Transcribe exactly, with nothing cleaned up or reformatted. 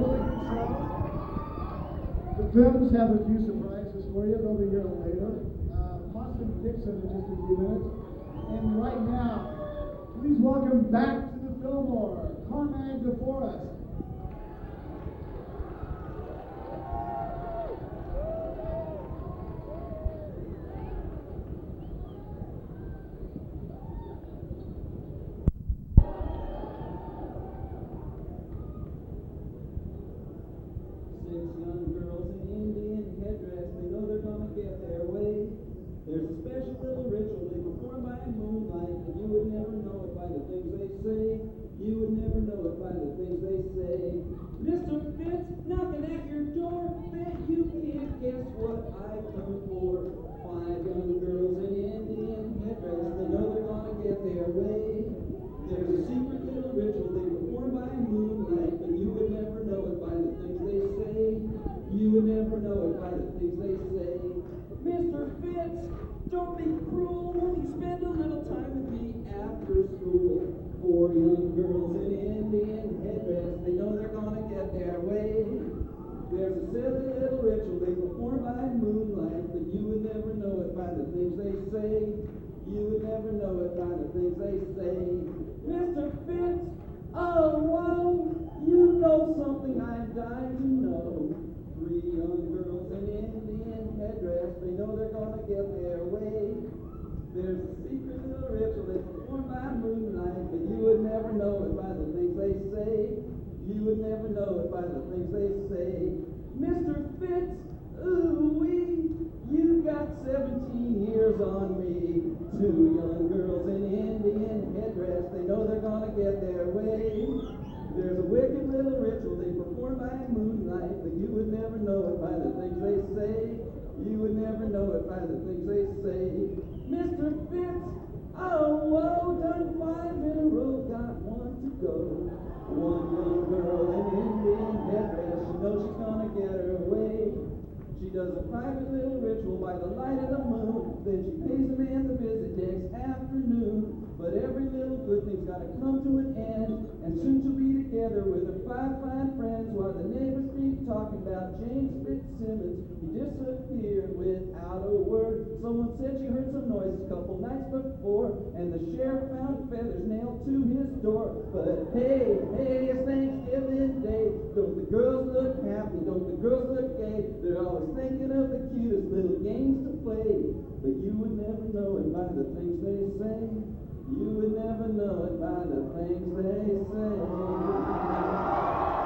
really good show. The films have a few surprises for you. They'll be here later. Uh, Boston Dixon in just a few minutes. And right now, please welcome back to the Fillmore, Carmine DeForest. Six young girls in Indian headdress, they know they're gonna get their way. There's a special little ritual they perform by moonlight, and you would never know it by the things they say. You would never know it by the things they say. Mister Fitz, knocking at your door, bet you can't guess what I've come for. Five young girls in Indian headdress, they know they're gonna get their way. There's a secret little ritual they perform by moonlight, but you would never know it by the things they say. You would never know it by the things they say. Mister Fitz, don't be cruel. Won't you spend a little time with me after school? Four young girls in Indian headdress, they know they're gonna get their way. There's a silly little ritual they perform by moonlight, but you would never know it by the things they say. You would never know it by the things they say. Mister Fitz, oh, whoa, you know something I'm dying to know. Three young girls in Indian headdress, they know they're gonna get their way. There's a secret little ritual they perform by moonlight, but you would never know it by the things they say. You would never know it by the things they say. Mister Fitz, ooh-wee, you got seventeen years on me. Two young girls in Indian headdress, they know they're gonna get their way. There's a wicked little ritual they perform by moonlight, but you would never know it by the things they say. You would never know it by the things they say. Mister Fitz, oh, whoa, done five in a row, got one to go. One young girl in Indian headdress, she knows she's gonna get her way. She does a private little ritual by the light of the moon, then she pays a man to visit next afternoon. But every little good thing's gotta come to an end, and soon she'll be together with her five fine friends, while the neighbors keep talking about James Fitzsimmons. He disappeared without a word. Someone said she heard some noises a couple nights before, and the sheriff found feathers nailed to his door. But hey, hey, it's Thanksgiving Day. Don't the girls look happy? Don't the girls look gay? They're always thinking of the cutest little games to play. But you would never know it by the things they say. You would never know it by the things they say.